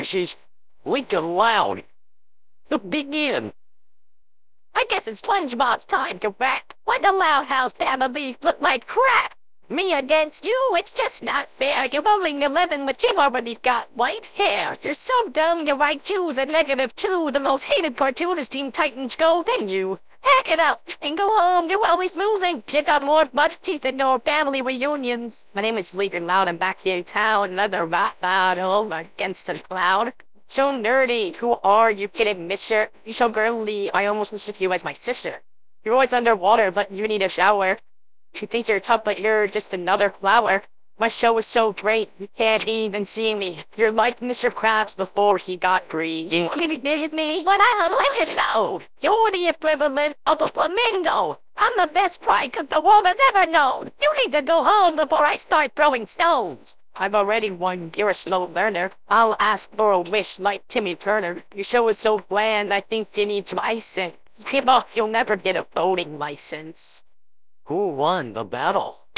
She's Lincoln Loud. Begin. I guess it's SpongeBob's time to rap. Why the Loud House family look like crap? Me against you, it's just not fair. You're only 11, but you've already got white hair. You're so dumb, your IQ's a -2. The most hated cartoon is Teen Titans Go, then you. Hack it up and go home. You're always losing. You got more butt teeth than your family reunions. My name is Lincoln Loud. I'm back here in town. Another rap battle against the cloud. So nerdy. Who are you kidding, mister? You're so girly. I almost listed you as my sister. You're always underwater, but you need a shower. You think you're tough, but you're just another flower. My show is so great, you can't even see me. You're like Mr. Krabs before he got green. You is me, but I'll let it know. You're the equivalent of a flamingo. I'm the best pride the world has ever known. You need to go home before I start throwing stones. I've already won. You're a slow learner. I'll ask for a wish like Timmy Turner. Your show is so bland, I think you need some icing. Give up, you'll never get a voting license. Who won the battle?